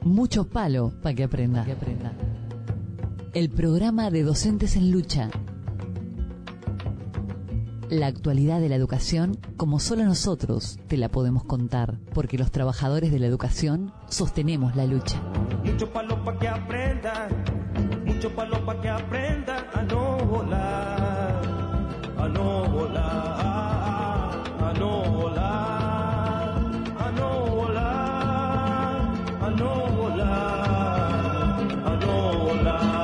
Mucho palo para que aprenda. El programa de Docentes en Lucha. La actualidad de la educación como solo nosotros te la podemos contar, porque los trabajadores de la educación sostenemos la lucha. Mucho palo para que aprenda, mucho palo para que aprenda a no volar, a no volar, a no volar, a no volar, a no volar, a no volar.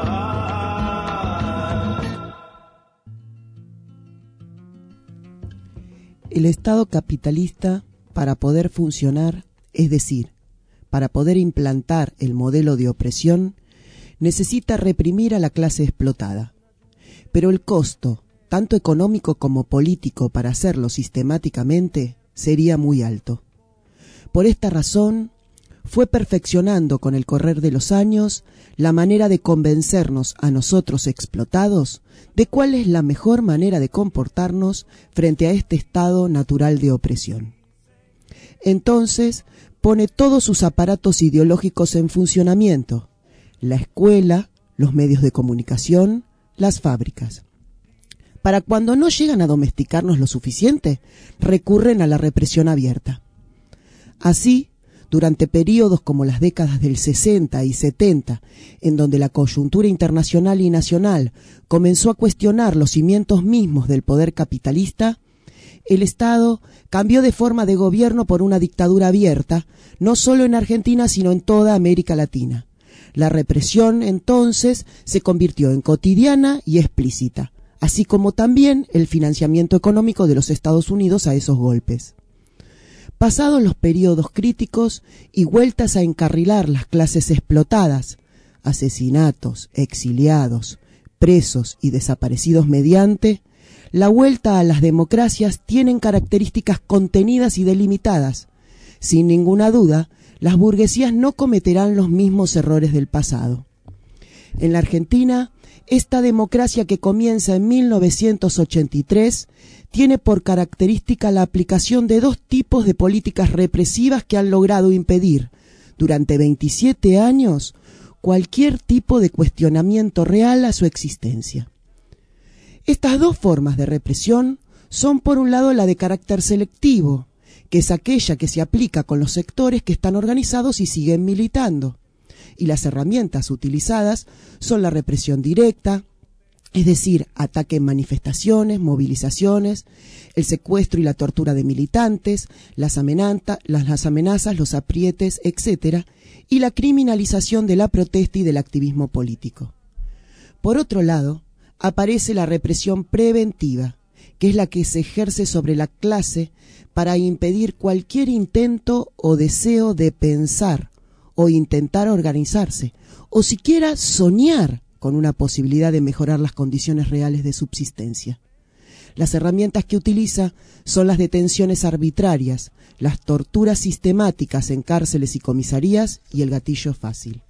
El Estado capitalista, para poder funcionar, es decir, para poder implantar el modelo de opresión, necesita reprimir a la clase explotada. Pero el costo, tanto económico como político, para hacerlo sistemáticamente, sería muy alto. Por esta razón, fue perfeccionando con el correr de los años la manera de convencernos a nosotros explotados de cuál es la mejor manera de comportarnos frente a este estado natural de opresión. Entonces, pone todos sus aparatos ideológicos en funcionamiento: la escuela, los medios de comunicación, las fábricas. Para cuando no llegan a domesticarnos lo suficiente, recurren a la represión abierta. Así, durante períodos como las décadas del 60 y 70, en donde la coyuntura internacional y nacional comenzó a cuestionar los cimientos mismos del poder capitalista, el Estado cambió de forma de gobierno por una dictadura abierta, no solo en Argentina, sino en toda América Latina. La represión, entonces, se convirtió en cotidiana y explícita, así como también el financiamiento económico de los Estados Unidos a esos golpes. Pasados los periodos críticos y vueltas a encarrilar las clases explotadas, asesinatos, exiliados, presos y desaparecidos mediante, la vuelta a las democracias tienen características contenidas y delimitadas. Sin ninguna duda, las burguesías no cometerán los mismos errores del pasado. En la Argentina, esta democracia que comienza en 1983 tiene por característica la aplicación de dos tipos de políticas represivas que han logrado impedir, durante 27 años, cualquier tipo de cuestionamiento real a su existencia. Estas dos formas de represión son, por un lado, la de carácter selectivo, que es aquella que se aplica con los sectores que están organizados y siguen militando, y las herramientas utilizadas son la represión directa, es decir, ataque en manifestaciones, movilizaciones, el secuestro y la tortura de militantes, las amenazas, los aprietes, etc., y la criminalización de la protesta y del activismo político. Por otro lado, aparece la represión preventiva, que es la que se ejerce sobre la clase para impedir cualquier intento o deseo de pensar o intentar organizarse, o siquiera soñar con una posibilidad de mejorar las condiciones reales de subsistencia. Las herramientas que utiliza son las detenciones arbitrarias, las torturas sistemáticas en cárceles y comisarías y el gatillo fácil.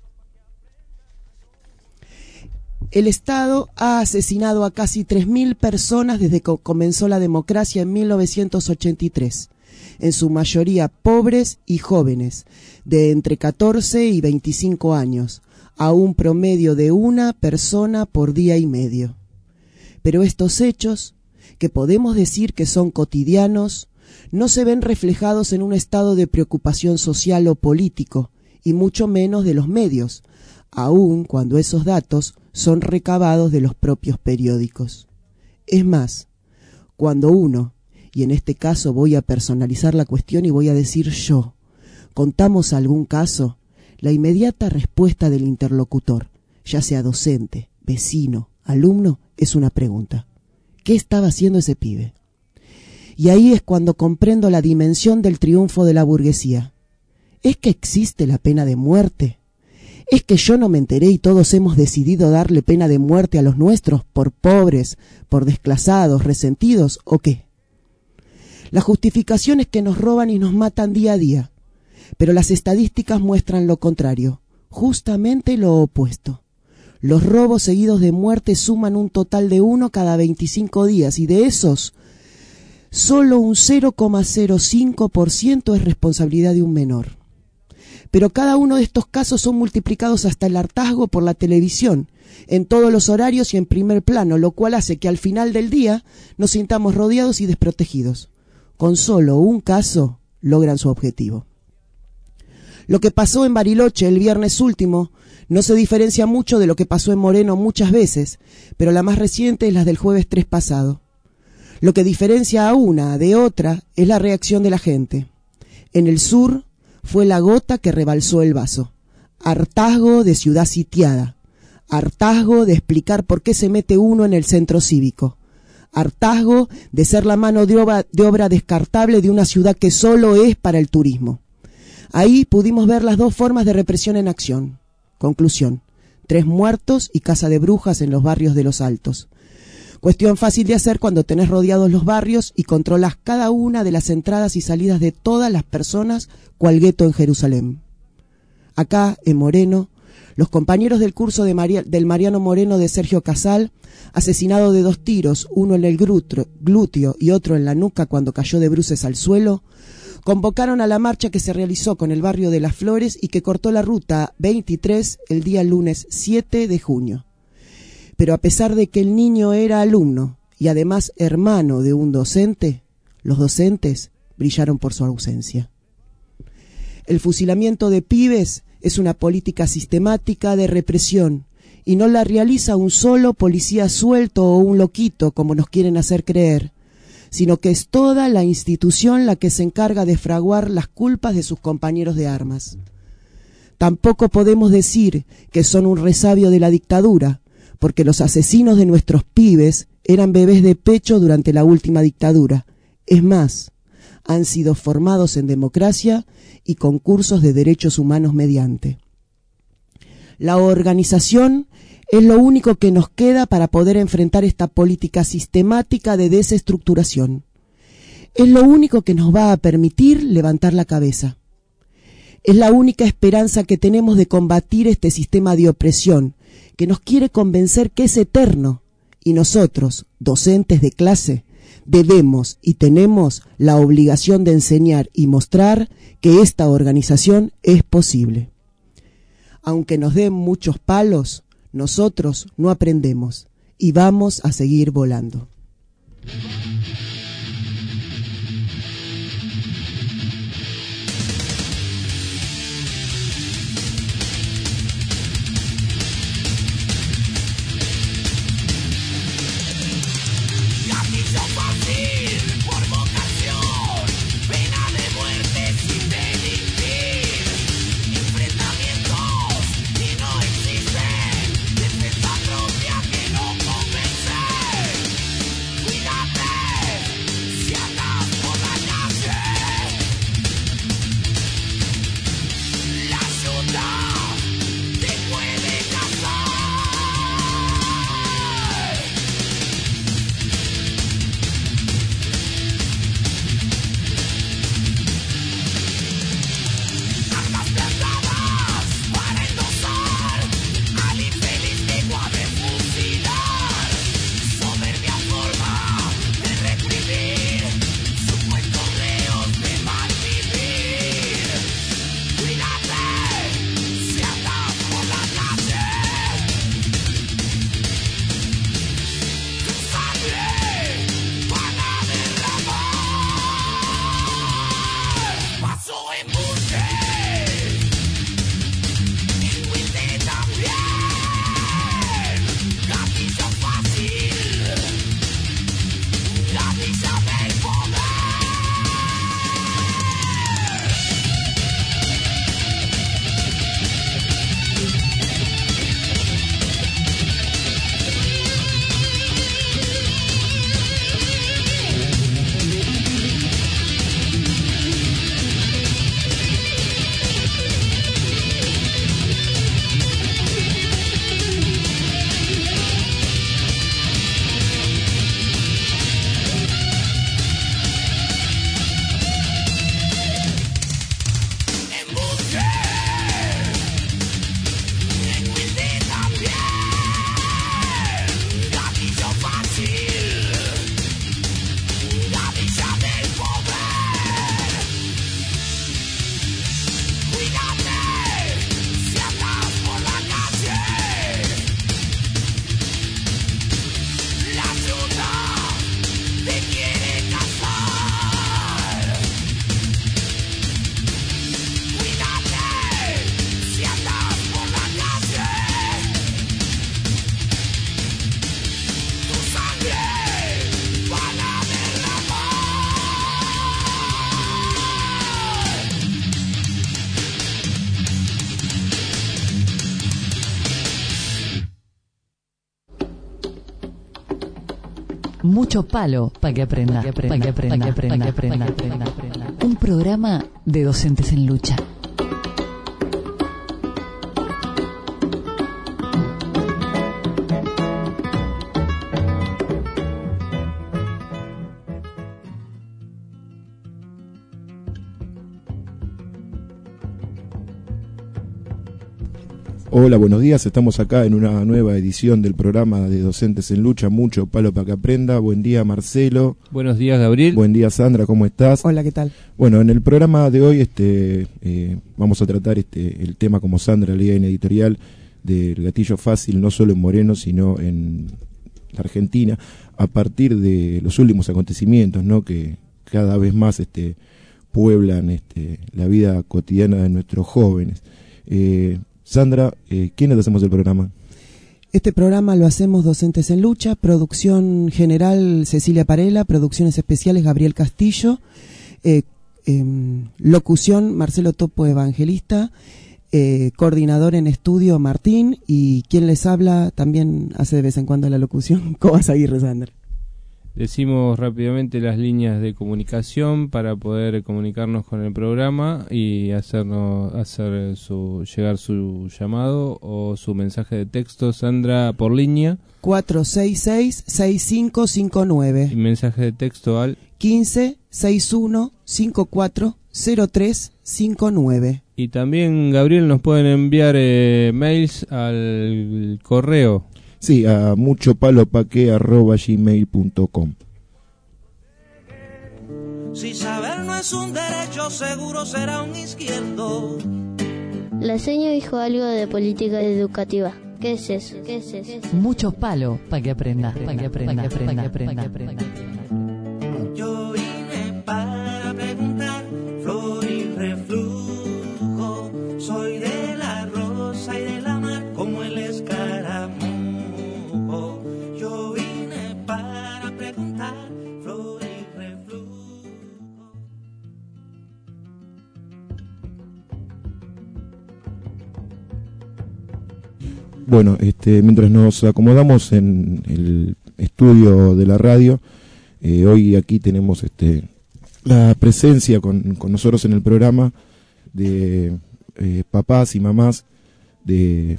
El Estado ha asesinado a casi 3.000 personas desde que comenzó la democracia en 1983, en su mayoría pobres y jóvenes, de entre 14 y 25 años, a un promedio de una persona por día y medio. Pero estos hechos, que podemos decir que son cotidianos, no se ven reflejados en un estado de preocupación social o político, y mucho menos de los medios, aun cuando esos datos son recabados de los propios periódicos. Es más, cuando uno, y en este caso voy a personalizar la cuestión y voy a decir yo, contamos algún caso, la inmediata respuesta del interlocutor, ya sea docente, vecino, alumno, es una pregunta: ¿qué estaba haciendo ese pibe? Y ahí es cuando comprendo la dimensión del triunfo de la burguesía. ¿Es que existe la pena de muerte? ¿Es que yo no me enteré y todos hemos decidido darle pena de muerte a los nuestros por pobres, por desclasados, resentidos, o qué? La justificación es que nos roban y nos matan día a día, pero las estadísticas muestran lo contrario, justamente lo opuesto. Los robos seguidos de muerte suman un total de 1 cada 25 días y de esos, solo un 0,05% es responsabilidad de un menor. pero cada uno de estos casos son multiplicados hasta el hartazgo por la televisión, en todos los horarios y en primer plano, lo cual hace que al final del día nos sintamos rodeados y desprotegidos. Con solo un caso logran su objetivo. Lo que pasó en Bariloche el viernes último no se diferencia mucho de lo que pasó en Moreno muchas veces, pero la más reciente es la del jueves 3 pasado. Lo que diferencia a una de otra es la reacción de la gente. En el sur fue la gota que rebalsó el vaso. Hartazgo de ciudad sitiada. Hartazgo de explicar por qué se mete uno en el centro cívico. Hartazgo de ser la mano de obra descartable de una ciudad que solo es para el turismo. Ahí pudimos ver las dos formas de represión en acción. Conclusión: 3 muertos y caza de brujas en los barrios de los Altos. Cuestión fácil de hacer cuando tenés rodeados los barrios y controlás cada una de las entradas y salidas de todas las personas, cual gueto en Jerusalén. Acá, en Moreno, los compañeros del curso del Mariano Moreno de Sergio Casal, asesinado de 2 tiros, uno en el glúteo y otro en la nuca cuando cayó de bruces al suelo, convocaron a la marcha que se realizó con el barrio de Las Flores y que cortó la ruta 23 el día lunes 7 de junio. Pero a pesar de que el niño era alumno y además hermano de un docente, los docentes brillaron por su ausencia. El fusilamiento de pibes es una política sistemática de represión y no la realiza un solo policía suelto o un loquito, como nos quieren hacer creer, sino que es toda la institución la que se encarga de fraguar las culpas de sus compañeros de armas. Tampoco podemos decir que son un resabio de la dictadura, porque los asesinos de nuestros pibes eran bebés de pecho durante la última dictadura. Es más, han sido formados en democracia y con cursos de derechos humanos mediante. La organización es lo único que nos queda para poder enfrentar esta política sistemática de desestructuración. Es lo único que nos va a permitir levantar la cabeza. Es la única esperanza que tenemos de combatir este sistema de opresión que nos quiere convencer que es eterno, y nosotros, docentes de clase, debemos y tenemos la obligación de enseñar y mostrar que esta organización es posible. Aunque nos den muchos palos, nosotros no aprendemos y vamos a seguir volando. Cuídate. Mucho palo para que aprenda. Un programa de docentes en lucha. Hola, buenos días. Estamos acá en una nueva edición del programa de Docentes en Lucha, Mucho Palo para que Aprenda. Buen día, Marcelo. Buenos días, Gabriel. Buen día, Sandra. ¿Cómo estás? Hola, ¿qué tal? Bueno, en el programa de hoy vamos a tratar el tema, como Sandra leía en editorial, del gatillo fácil, no solo en Moreno, sino en la Argentina, a partir de los últimos acontecimientos, ¿no?, que cada vez más pueblan la vida cotidiana de nuestros jóvenes. Sandra, ¿quiénes hacemos el programa? Este programa lo hacemos Docentes en Lucha, producción general Cecilia Parela, producciones especiales Gabriel Castillo, locución Marcelo Topo Evangelista, coordinador en estudio Martín, y quien les habla también hace de vez en cuando la locución, Cobas Aguirre. Sandra. Decimos rápidamente las líneas de comunicación para poder comunicarnos con el programa y llegar su llamado o su mensaje de texto. Sandra, por línea 466-6559 y mensaje de texto al 1561-540359. Y también, Gabriel, nos pueden enviar mails al correo. Sí, a muchopalopaque@gmail.com. Si saber no es un derecho, seguro será un izquierdo. La señora dijo algo de política educativa. ¿Qué es eso? Mucho palo para que aprenda. Yo vine para preguntar, flor y reflujo. Soy de la rosa y de la mar como el escaramujo. Yo vine para preguntar, flor y reflujo. Bueno, mientras nos acomodamos en el estudio de la radio, hoy aquí tenemos la presencia con nosotros en el programa de papás y mamás de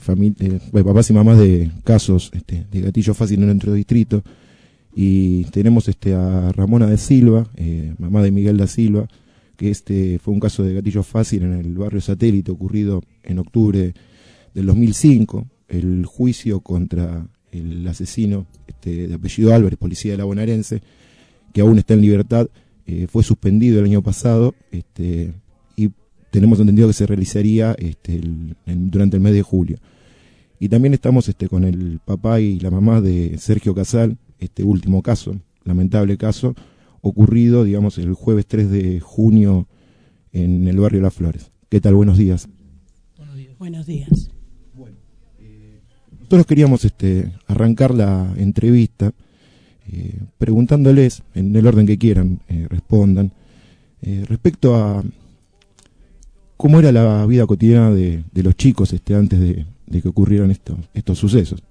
casos de gatillo fácil en nuestro distrito, y tenemos a Ramona de Silva, mamá de Miguel da Silva, que fue un caso de gatillo fácil en el barrio Satélite ocurrido en octubre del 2005. El juicio contra el asesino de apellido Álvarez, policía de la bonaerense, que aún está en libertad, fue suspendido el año pasado, y tenemos entendido que se realizaría durante el mes de julio. Y también estamos con el papá y la mamá de Sergio Casal, último caso, lamentable caso, ocurrido, digamos, el jueves 3 de junio en el barrio Las Flores. ¿Qué tal? Buenos días. Buenos días. Nosotros queríamos arrancar la entrevista preguntándoles, en el orden que quieran, respondan, respecto a cómo era la vida cotidiana de los chicos antes de que ocurrieran estos sucesos.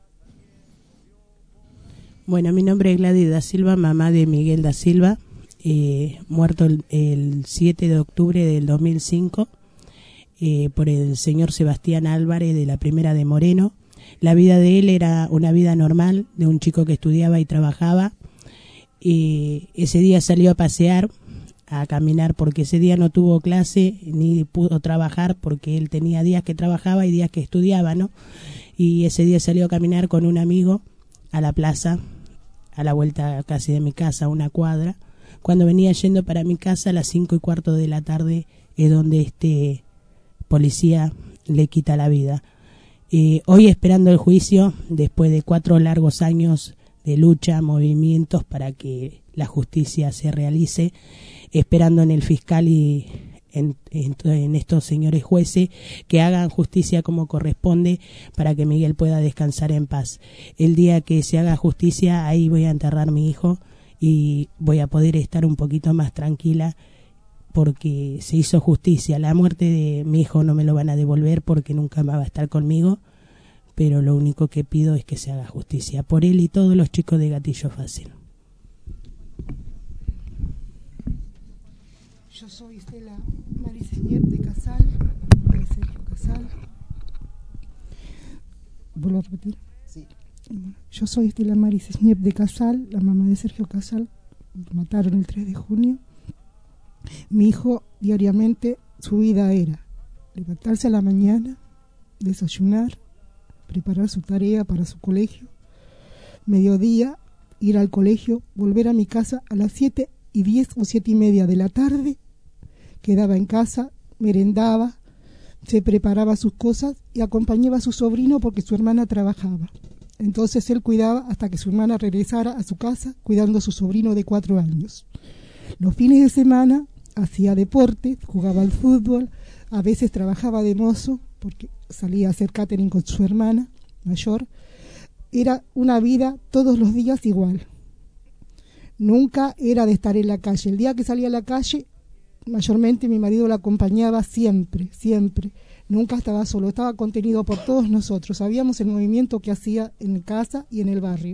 Bueno, mi nombre es Gladys da Silva, mamá de Miguel da Silva, muerto el 7 de octubre del 2005 por el señor Sebastián Álvarez de la Primera de Moreno. La vida de él era una vida normal, de un chico que estudiaba y trabajaba. Ese día salió a pasear, a caminar, porque ese día no tuvo clase ni pudo trabajar, porque él tenía días que trabajaba y días que estudiaba, ¿no? Y ese día salió a caminar con un amigo a la plaza, a la vuelta casi de mi casa, a una cuadra. Cuando venía yendo para mi casa a las 5:15 de la tarde es donde este policía le quita la vida. Hoy, esperando el juicio, después de 4 largos años de lucha, movimientos para que la justicia se realice, esperando en el fiscal y en estos señores jueces que hagan justicia como corresponde para que Miguel pueda descansar en paz. El día que se haga justicia, ahí voy a enterrar a mi hijo y voy a poder estar un poquito más tranquila, porque se hizo justicia. La muerte de mi hijo no me lo van a devolver porque nunca más va a estar conmigo, pero lo único que pido es que se haga justicia por él y todos los chicos de Gatillo Fácil. Yo soy Estela Marisnier de Casal, mamá de Sergio Casal. ¿Vuelvo a repetir? Sí. Yo soy Estela Marisnier de Casal, la mamá de Sergio Casal. Lo mataron el 3 de junio. Mi hijo diariamente, su vida era levantarse a la mañana, desayunar, preparar su tarea para su colegio, mediodía, ir al colegio, volver a mi casa a las 7:10 o 7:30 de la tarde, quedaba en casa, merendaba, se preparaba sus cosas y acompañaba a su sobrino porque su hermana trabajaba. Entonces él cuidaba hasta que su hermana regresara a su casa, cuidando a su sobrino de 4 años. Los fines de semana hacía deporte, jugaba al fútbol, a veces trabajaba de mozo porque salía a hacer catering con su hermana mayor. Era una vida todos los días igual. Nunca era de estar en la calle. El día que salía a la calle, mayormente mi marido la acompañaba siempre, siempre. Nunca estaba solo, estaba contenido por todos nosotros. Sabíamos el movimiento que hacía en casa y en el barrio.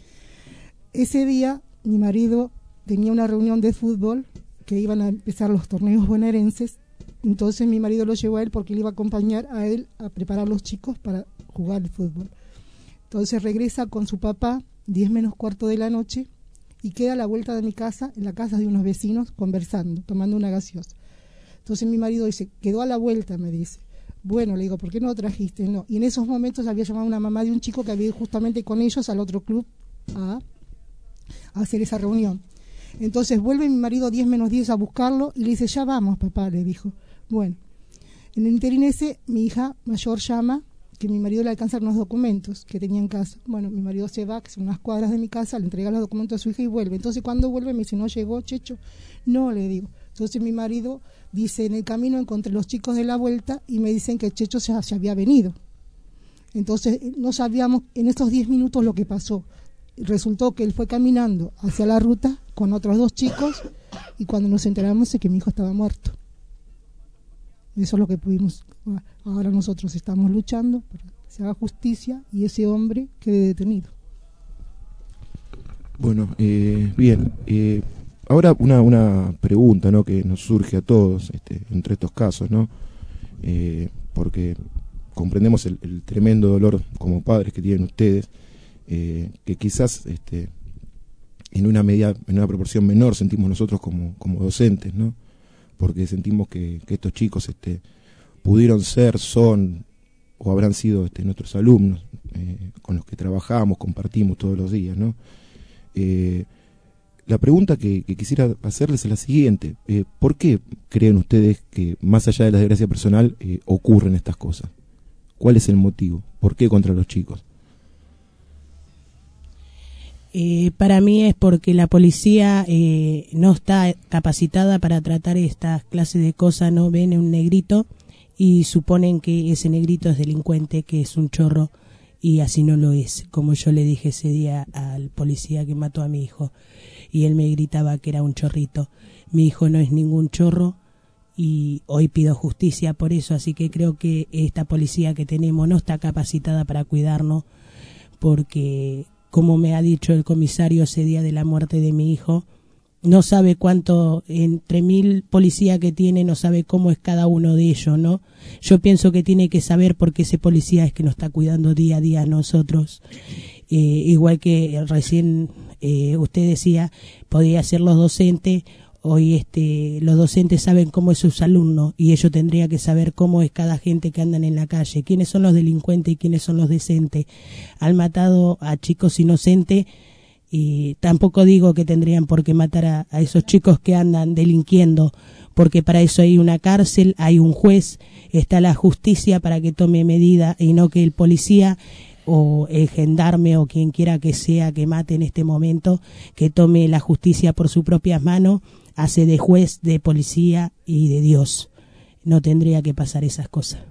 Ese día mi marido tenía una reunión de fútbol que iban a empezar los torneos bonaerenses. Entonces mi marido lo llevó a él porque le iba a acompañar a él a preparar a los chicos para jugar el fútbol. Entonces regresa con su papá, 10 menos cuarto de la noche, y queda a la vuelta de mi casa, en la casa de unos vecinos, conversando, tomando una gaseosa. Entonces mi marido dice, quedó a la vuelta, me dice. Bueno, le digo, ¿por qué no lo trajiste? No. Y en esos momentos había llamado a una mamá de un chico que había ido justamente con ellos al otro club a hacer esa reunión. Entonces vuelve mi marido 10 menos 10 a buscarlo y le dice, ya vamos, papá, le dijo. Bueno, en el interín ese, mi hija mayor llama que mi marido le alcanza unos documentos que tenía en casa. Bueno, mi marido se va, que son unas cuadras de mi casa, le entrega los documentos a su hija y vuelve. Entonces cuando vuelve me dice, ¿no llegó, Checho? No, le digo. Entonces mi marido dice, en el camino encontré los chicos de la vuelta y me dicen que Checho se había venido. Entonces no sabíamos en estos 10 minutos lo que pasó. Resultó que él fue caminando hacia la ruta con otros 2 chicos y cuando nos enteramos de que mi hijo estaba muerto. Eso es lo que pudimos. Ahora nosotros estamos luchando para que se haga justicia y ese hombre quede detenido. Bueno, bien. Ahora una pregunta, ¿no?, que nos surge a todos entre estos casos, ¿no? Porque comprendemos el tremendo dolor como padres que tienen ustedes, que quizás en una proporción menor sentimos nosotros como docentes, ¿no? Porque sentimos que estos chicos pudieron ser, son o habrán sido nuestros alumnos con los que trabajamos, compartimos todos los días, ¿no? La pregunta que quisiera hacerles es la siguiente: ¿por qué creen ustedes que más allá de la desgracia personal ocurren estas cosas? ¿Cuál es el motivo? ¿Por qué contra los chicos? Para mí es porque la policía no está capacitada para tratar estas clases de cosas. No ven un negrito y suponen que ese negrito es delincuente, que es un chorro, y así no lo es. Como yo le dije ese día al policía que mató a mi hijo y él me gritaba que era un chorrito. Mi hijo no es ningún chorro y hoy pido justicia por eso. Así que creo que esta policía que tenemos no está capacitada para cuidarnos, porque como me ha dicho el comisario ese día de la muerte de mi hijo, no sabe cuánto, entre 1000 policías que tiene, no sabe cómo es cada uno de ellos, ¿no? Yo pienso que tiene que saber porque ese policía es que nos está cuidando día a día a nosotros. Igual que recién usted decía, podía ser los docentes. Hoy los docentes saben cómo es sus alumnos y ellos tendrían que saber cómo es cada gente que andan en la calle, quiénes son los delincuentes y quiénes son los decentes. Han matado a chicos inocentes y tampoco digo que tendrían por qué matar a esos chicos que andan delinquiendo, porque para eso hay una cárcel, hay un juez, está la justicia para que tome medida y no que el policía o el gendarme o quien quiera que sea que mate en este momento, que tome la justicia por sus propias manos, hace de juez, de policía y de Dios. No tendría que pasar esas cosas.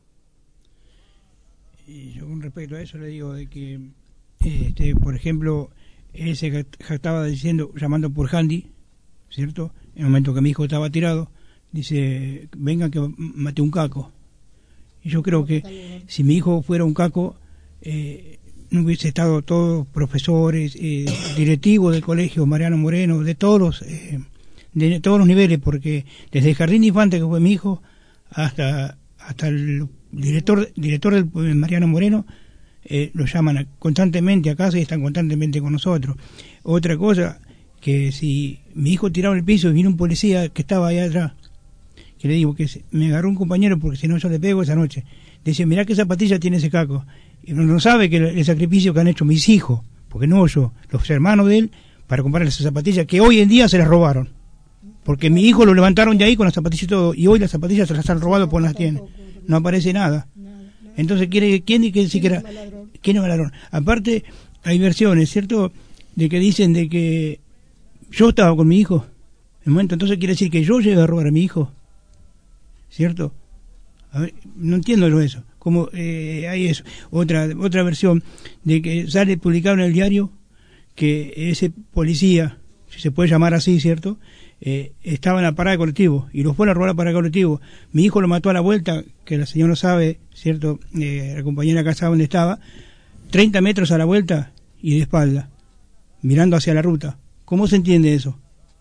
Y yo con respecto a eso le digo de que, por ejemplo, él se jactaba diciendo, llamando por Handy, ¿cierto? En el momento que mi hijo estaba tirado, dice, venga que maté un caco. Y yo creo que si mi hijo fuera un caco, no hubiese estado todos profesores, directivos del colegio, Mariano Moreno, de todos de todos los niveles, porque desde el jardín de infantes, que fue mi hijo, hasta el director del Mariano Moreno, lo llaman constantemente a casa y están constantemente con nosotros. Otra cosa, que si mi hijo tiraba el piso y vino un policía que estaba ahí atrás, que le digo que me agarró un compañero porque si no yo le pego esa noche, decía, mirá qué zapatilla tiene ese caco, y no sabe que el sacrificio que han hecho mis hijos, porque no yo, los hermanos de él, para comprarle esas zapatillas que hoy en día se las robaron, porque mi hijo lo levantaron de ahí con las zapatillas y todo, y hoy las zapatillas se las han robado porque no las tiene, no aparece nada. Entonces ¿quién es ladrón? Aparte hay versiones, ¿cierto?, de que dicen de que yo estaba con mi hijo en el momento, entonces quiere decir que yo llegué a robar a mi hijo, ¿cierto? A ver, no entiendo yo eso. Como hay eso, otra versión de que sale publicado en el diario que ese policía, si se puede llamar así, ¿cierto?, estaba en la parada de colectivo y lo fueron a robar a la parada de colectivo. Mi hijo lo mató a la vuelta, que la señora no sabe, ¿cierto?, la compañera acá sabe dónde estaba, 30 metros a la vuelta y de espalda, mirando hacia la ruta. ¿Cómo se entiende eso?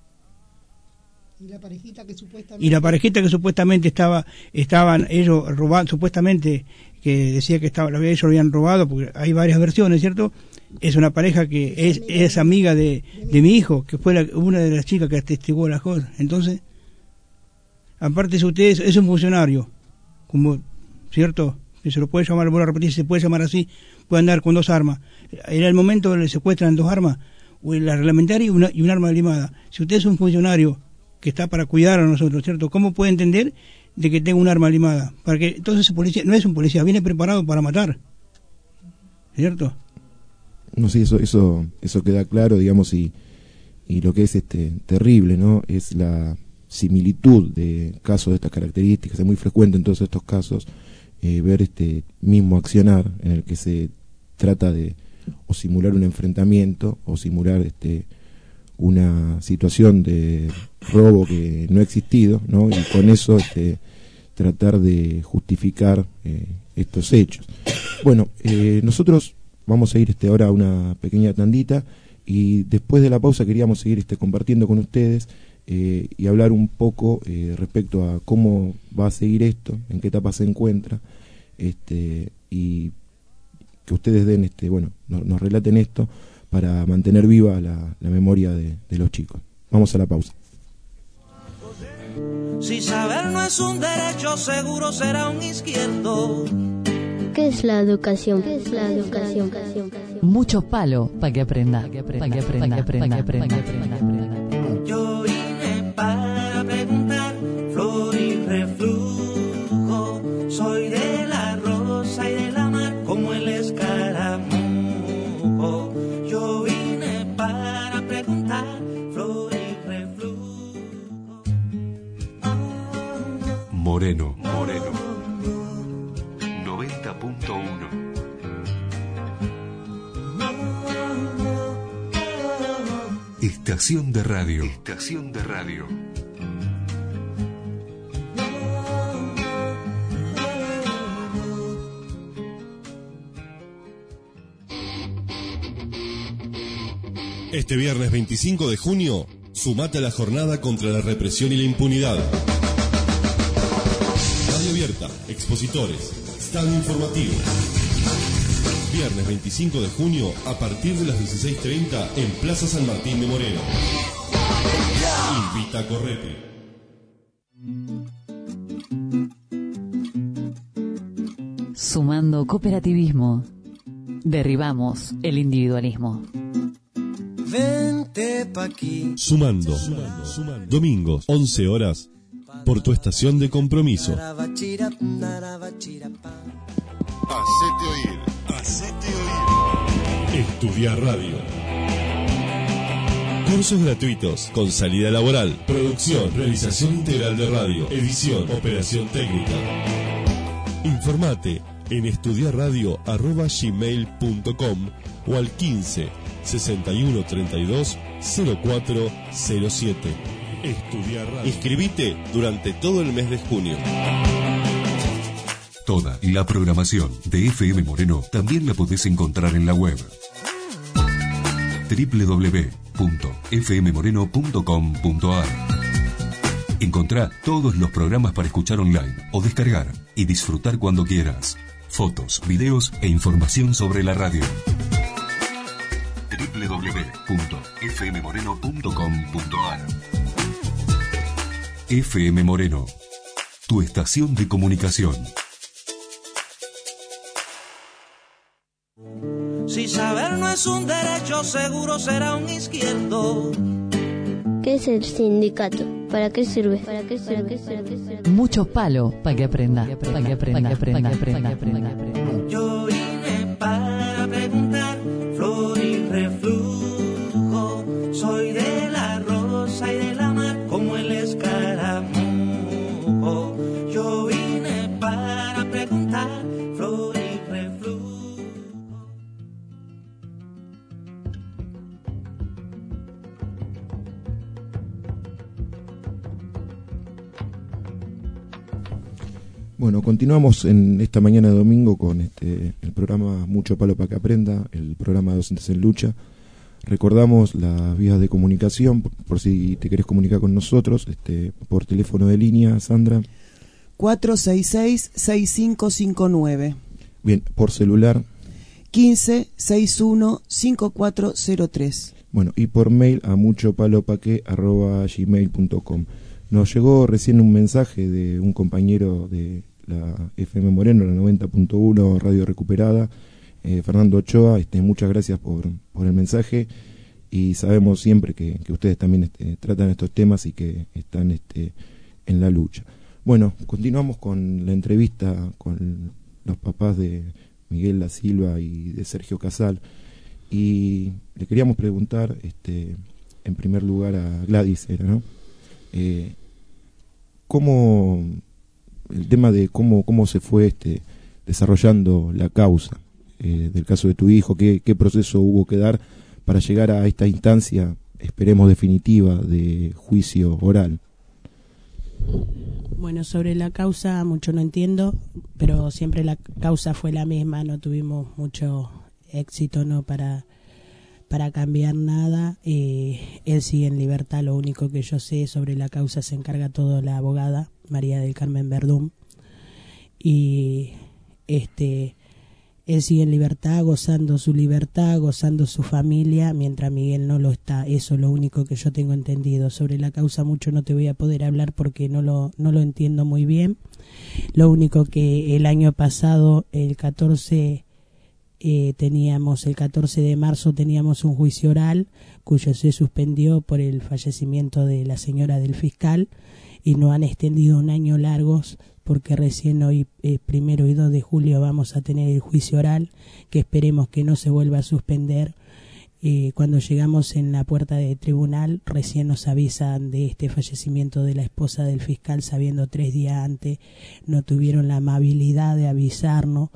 Y la parejita que supuestamente estaban ellos robando, supuestamente que decía que ellos lo habían robado, porque hay varias versiones, ¿cierto? Es una pareja que es amiga de mi hijo, que fue una de las chicas que atestiguó las cosas. Entonces, aparte si usted es un funcionario, como, ¿cierto?, si se lo puede llamar, vuelvo a repetir, si se puede llamar así, puede andar con 2 armas. Era el momento donde le secuestran 2 armas, la reglamentaria y un arma limada. Si usted es un funcionario que está para cuidar a nosotros, ¿cierto?, ¿cómo puede entender de que tenga un arma limada? Para que entonces ese policía no es un policía, viene preparado para matar, ¿cierto? No sé, eso queda claro, digamos, y lo que es terrible, ¿no?, es la similitud de casos de estas características. Es muy frecuente en todos estos casos ver este mismo accionar en el que se trata de o simular un enfrentamiento o simular una situación de robo que no ha existido, ¿no?, y con eso tratar de justificar estos hechos. Bueno, nosotros vamos a ir ahora a una pequeña tandita y después de la pausa queríamos seguir compartiendo con ustedes y hablar un poco respecto a cómo va a seguir esto, en qué etapa se encuentra, y que ustedes den nos relaten esto para mantener viva la memoria de los chicos. Vamos a la pausa. Si saber no es un derecho, seguro será un izquierdo. ¿Qué es la educación? Mucho palo para que aprenda. Yo vine para preguntar, flor y reflujo. Soy de la rosa y de la mar como el escaramujo. Yo vine para preguntar, flor y reflujo. Moreno 90.1. Estación de radio. Este viernes 25 de junio, sumate a la jornada contra la represión y la impunidad. Radio abierta, expositores, stand informativo. Viernes 25 de junio a partir de las 16:30 en Plaza San Martín de Moreno. Invita a Correte. Sumando cooperativismo, derribamos el individualismo. Vente pa' aquí. Sumando. Domingos, 11 horas, por tu estación de compromiso. Hacete oír. Estudiar radio. Cursos gratuitos con salida laboral, producción, realización integral de radio, edición, operación técnica. Informate en estudiarradio@gmail.com o al 15 61 32 0407. Estudiar radio. Inscribite durante todo el mes de junio. Toda la programación de FM Moreno también la podés encontrar en la web www.fmmoreno.com.ar. Encontrá todos los programas para escuchar online o descargar y disfrutar cuando quieras. Fotos, videos e información sobre la radio. www.fmmoreno.com.ar. FM Moreno, tu estación de comunicación. Si saber no es un derecho, seguro será un izquierdo. ¿Qué es el sindicato? ¿Para qué sirve? Muchos palos para que aprenda. Yo vine para preguntar, flor y reflujo. Soy de la rosa y de la mar como el escaramujo. Yo vine para preguntar, flor y reflujo. Bueno, continuamos en esta mañana de domingo con el programa Mucho Palo para que Aprenda, el programa de Docentes en Lucha. Recordamos las vías de comunicación, por si te querés comunicar con nosotros, por teléfono de línea, Sandra. 466-6559. Bien, por celular. 1561-5403. Bueno, y por mail a muchopalopaque@gmail.com. Nos llegó recién un mensaje de un compañero de la FM Moreno, la 90.1 Radio Recuperada, Fernando Ochoa. Muchas gracias por el mensaje, y sabemos siempre que ustedes también tratan estos temas y que están en la lucha. Bueno, continuamos con la entrevista con los papás de Miguel da Silva y de Sergio Casal, y le queríamos preguntar en primer lugar a Gladys, ¿no? ¿Cómo el tema de cómo se fue desarrollando la causa del caso de tu hijo? ¿Qué proceso hubo que dar para llegar a esta instancia, esperemos definitiva, de juicio oral? Bueno, sobre la causa mucho no entiendo, pero siempre la causa fue la misma, no tuvimos mucho éxito para cambiar nada. Él sigue en libertad, lo único que yo sé sobre la causa se encarga todo la abogada María del Carmen Verdún, y él sigue en libertad, gozando su libertad, gozando su familia, mientras Miguel no lo está. Eso es lo único que yo tengo entendido. Sobre la causa mucho no te voy a poder hablar porque no lo entiendo muy bien. Lo único que el año pasado, el 14 de marzo teníamos un juicio oral cuyo se suspendió por el fallecimiento de la señora del fiscal, y no han extendido un año largos, porque recién hoy, 1 y 2 de julio, vamos a tener el juicio oral, que esperemos que no se vuelva a suspender. Cuando llegamos en la puerta de tribunal, recién nos avisan de este fallecimiento de la esposa del fiscal, sabiendo 3 días antes. No tuvieron la amabilidad de avisarnos,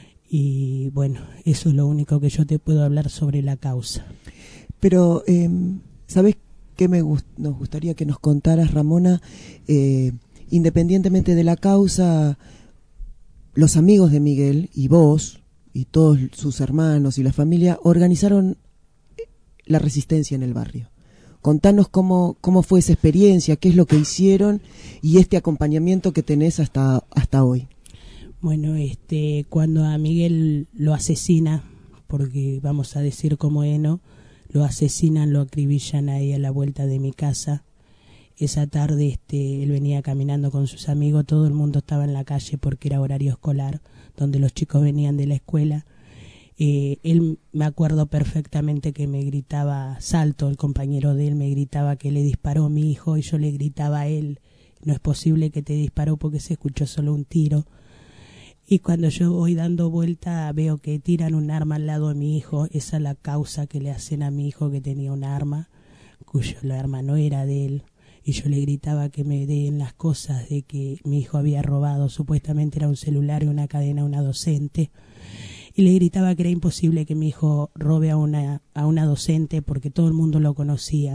y bueno, eso es lo único que yo te puedo hablar sobre la causa. Pero, ¿sabes qué nos gustaría que nos contaras, Ramona? Independientemente de la causa, los amigos de Miguel y vos y todos sus hermanos y la familia organizaron la resistencia en el barrio. Contanos cómo fue esa experiencia, qué es lo que hicieron y este acompañamiento que tenés hasta hoy. Bueno, cuando a Miguel lo asesina, porque vamos a decir como Eno, lo asesinan, lo acribillan ahí a la vuelta de mi casa. Esa tarde él venía caminando con sus amigos, todo el mundo estaba en la calle porque era horario escolar, donde los chicos venían de la escuela. Él, me acuerdo perfectamente que me gritaba, Salto, el compañero de él, me gritaba que le disparó a mi hijo, y yo le gritaba a él, no es posible que te disparó porque se escuchó solo un tiro. Y cuando yo voy dando vuelta veo que tiran un arma al lado de mi hijo. Esa es la causa que le hacen a mi hijo, que tenía un arma, cuyo la arma no era de él. Y yo le gritaba que me den las cosas de que mi hijo había robado. Supuestamente era un celular y una cadena a una docente. Y le gritaba que era imposible que mi hijo robe a una docente porque todo el mundo lo conocía.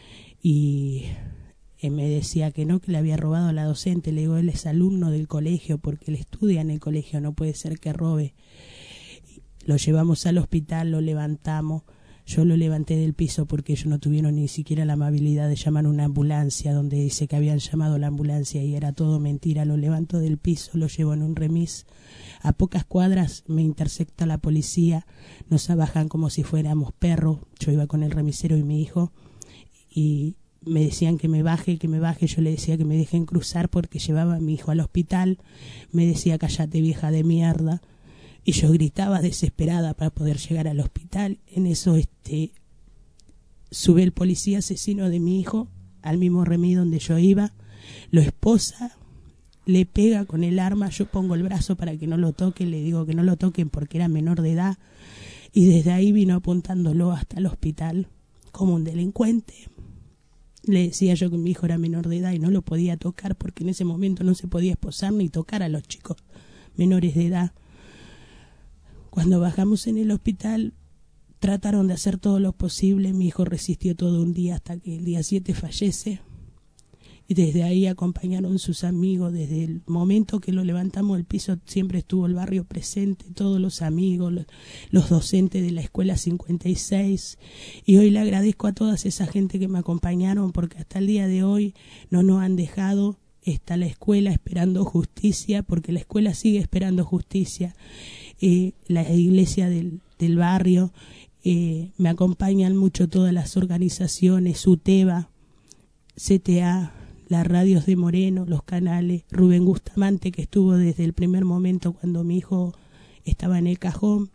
Y me decía que no, que le había robado a la docente. Le digo, él es alumno del colegio porque él estudia en el colegio, no puede ser que robe. Lo llevamos al hospital, lo levantamos, Yo lo levanté del piso porque ellos no tuvieron ni siquiera la amabilidad de llamar a una ambulancia, donde dice que habían llamado a la ambulancia y era todo mentira. Lo levanto del piso, lo llevo en un remis. A pocas cuadras me intersecta la policía, nos abajan como si fuéramos perros. Yo iba con el remisero y mi hijo y me decían que me baje. Yo le decía que me dejen cruzar porque llevaba a mi hijo al hospital. Me decía, cállate vieja de mierda. Y yo gritaba desesperada para poder llegar al hospital. En eso sube el policía asesino de mi hijo al mismo remis donde yo iba, lo esposa, le pega con el arma. Yo pongo el brazo para que no lo toquen, le digo que no lo toquen porque era menor de edad, y desde ahí vino apuntándolo hasta el hospital como un delincuente. Le decía yo que mi hijo era menor de edad y no lo podía tocar porque en ese momento no se podía esposar ni tocar a los chicos menores de edad. Cuando bajamos en el hospital, trataron de hacer todo lo posible. Mi hijo resistió todo un día hasta que el día 7 fallece. Y desde ahí acompañaron sus amigos. Desde el momento que lo levantamos del piso siempre estuvo el barrio presente, todos los amigos, los docentes de la escuela 56. Y hoy le agradezco a toda esa gente que me acompañaron porque hasta el día de hoy no nos han dejado. Está la escuela esperando justicia, porque la escuela sigue esperando justicia. La iglesia del barrio, me acompañan mucho todas las organizaciones, UTEBA, CTA, las radios de Moreno, los canales, Rubén Bustamante, que estuvo desde el primer momento cuando mi hijo estaba en el cajón.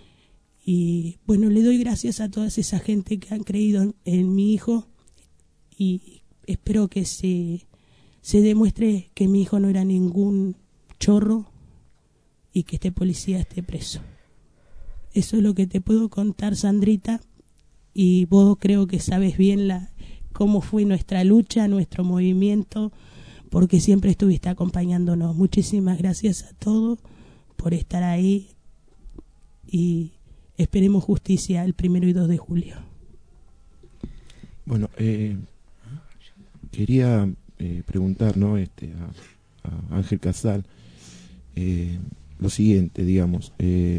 Y bueno, le doy gracias a toda esa gente que han creído en mi hijo y espero que se demuestre que mi hijo no era ningún chorro y que este policía esté preso. Eso es lo que te puedo contar, Sandrita, y vos creo que sabes bien cómo fue nuestra lucha, nuestro movimiento, porque siempre estuviste acompañándonos. Muchísimas gracias a todos por estar ahí y esperemos justicia el 1 y 2 de julio. Bueno, quería preguntar, ¿no? a Ángel Casal lo siguiente, digamos,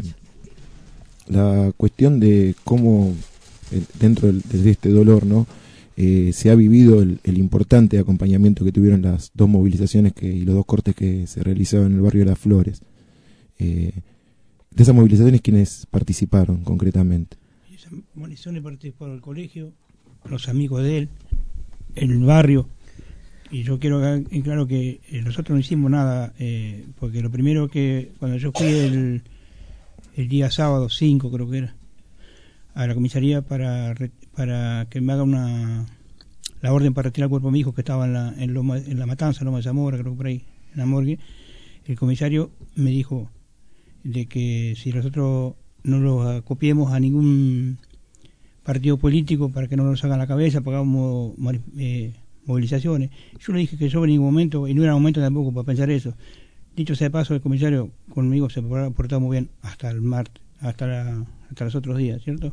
la cuestión de cómo dentro de este dolor, ¿no? Se ha vivido el importante acompañamiento que tuvieron las dos movilizaciones y los dos cortes que se realizaron en el barrio de Las Flores. De esas movilizaciones, ¿quiénes participaron concretamente? Esas movilizaciones participaron el colegio, los amigos de él, el barrio. Y yo quiero dejar en claro que nosotros no hicimos nada, porque lo primero que cuando yo fui el día sábado 5 creo que era a la comisaría para que me haga la orden para retirar el cuerpo de mi hijo que estaba en la Matanza, Loma de Zamora, creo que por ahí, en la morgue, el comisario me dijo de que si nosotros no lo acopiemos a ningún partido político para que no nos hagan la cabeza, pagamos movilizaciones. Yo le dije que yo en ningún momento, y no era momento tampoco para pensar eso. Dicho sea de paso, el comisario conmigo se ha portado muy bien hasta el martes, hasta los otros días, ¿cierto?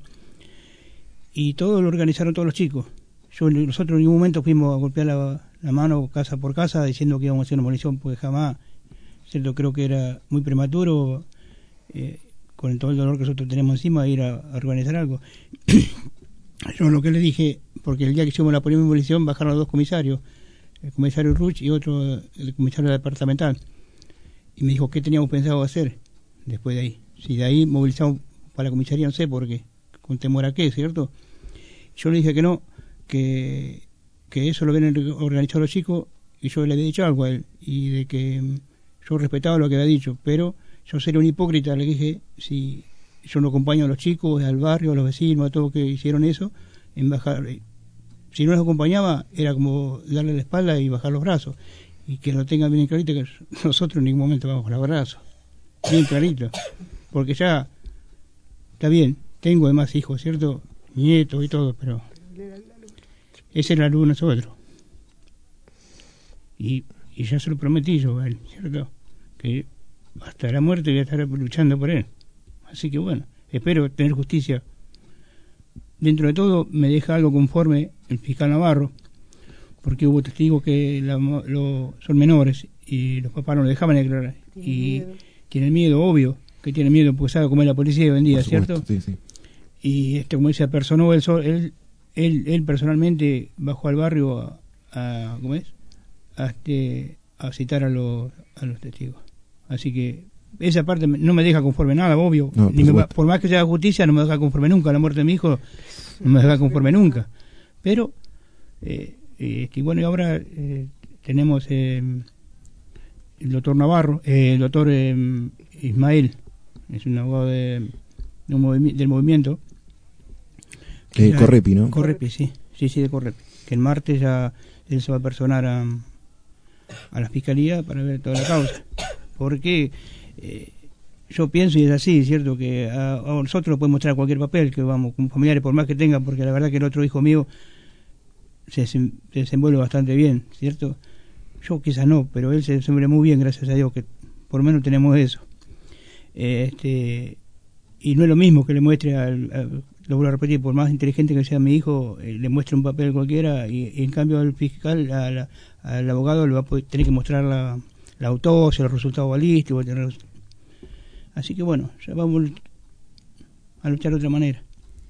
Y todo lo organizaron todos los chicos. Nosotros en ningún momento fuimos a golpear la mano casa por casa diciendo que íbamos a hacer una movilización, porque jamás, ¿cierto? Creo que era muy prematuro, con todo el dolor que nosotros tenemos encima, ir a organizar algo. Yo lo que le dije, porque el día que hicimos la primera movilización bajaron los dos comisarios, el comisario Ruch y otro, el comisario departamental, y me dijo qué teníamos pensado hacer después de ahí. Si de ahí movilizamos para la comisaría, no sé por qué, con temor a qué, ¿cierto? Yo le dije que no, que eso lo habían organizado los chicos, y yo le había dicho algo a él, y de que yo respetaba lo que había dicho, pero yo sería un hipócrita, le dije, si yo no acompaño a los chicos, al barrio, a los vecinos, a todos que hicieron eso, en bajar. Si no los acompañaba, era como darle la espalda y bajar los brazos. Y que lo tengan bien clarito, que nosotros en ningún momento vamos a los brazos. Bien clarito. Porque ya, está bien, tengo además hijos, ¿cierto? Nietos y todo, pero ese era la luz de nosotros. Y ya se lo prometí yo a él, ¿cierto? Que hasta la muerte voy a estar luchando por él. Así que bueno, espero tener justicia. Dentro de todo me deja algo conforme el fiscal Navarro, porque hubo testigos que son menores y los papás no lo dejaban declarar. Y tienen miedo, obvio, que tienen miedo porque sabe cómo es la policía hoy en día, ¿cierto? Sí, sí. y como dice, personó él personalmente bajó al barrio a ¿cómo es? A citar a los testigos. Así que esa parte no me deja conforme nada, obvio. No, por más que se haga justicia, no me deja conforme nunca. La muerte de mi hijo no me deja conforme nunca. Pero, bueno, y ahora tenemos el doctor Navarro, el doctor Ismael, es un abogado del movimiento. Correpi, ¿no? Correpi, sí, de Correpi. Que el martes ya él se va a personar a la fiscalía para ver toda la causa. Porque yo pienso, y es así, ¿cierto? Que a nosotros podemos mostrar cualquier papel que vamos, como familiares, por más que tengan, porque la verdad que el otro hijo mío se desenvuelve bastante bien, ¿cierto? Yo quizás no, pero él se desenvuelve muy bien, gracias a Dios, que por lo menos tenemos eso. Y no es lo mismo que le muestre lo vuelvo a repetir, por más inteligente que sea mi hijo, le muestre un papel cualquiera, y en cambio al fiscal, al abogado, le va a tener que mostrar la autopsia, los resultados balísticos. Así que bueno, ya vamos a luchar de otra manera.